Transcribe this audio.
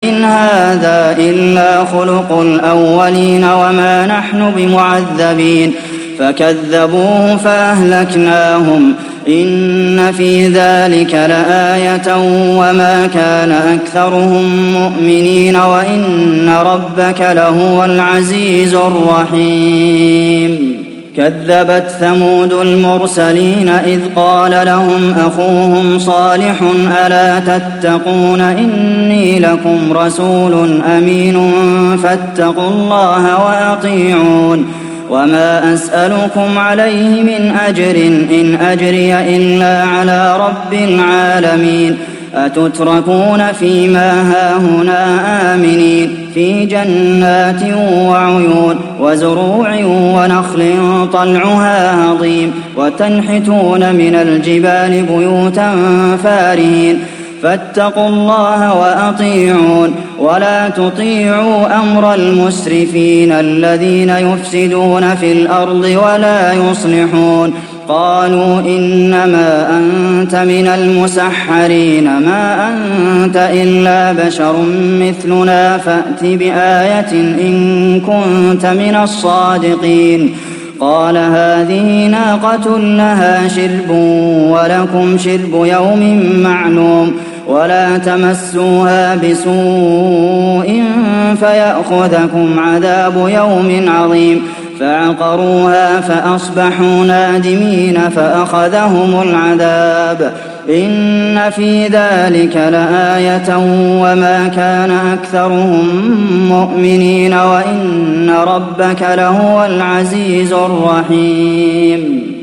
إن هذا إلا خلق الأولين وما نحن بمعذبين فكذبوه فأهلكناهم إن في ذلك لآية وما كان أكثرهم مؤمنين وإن ربك لهو العزيز الرحيم كذبت ثمود المرسلين إذ قال لهم أخوهم صالح ألا تتقون إني لكم رسول أمين فاتقوا الله وأطيعون وما أسألكم عليه من أجر إن أجري إلا على رب العالمين أتتركون فيما هاهنا آمنين في جنات وعيون وزروع ونخل طلعها هضيم وتنحتون من الجبال بيوتا فارهين فاتقوا الله وأطيعون ولا تطيعوا أمر المسرفين الذين يفسدون في الأرض ولا يصلحون قالوا إنما أنت من المسحرين ما أنت إلا بشر مثلنا فأت بآية إن كنت من الصادقين قال هذه ناقة لها شرب ولكم شرب يوم معلوم ولا تمسوها بسوء فيأخذكم عذاب يوم عظيم فعقروها فأصبحوا نادمين فأخذهم العذاب إن في ذلك لآية وما كان أكثرهم مؤمنين وإن ربك لهو العزيز الرحيم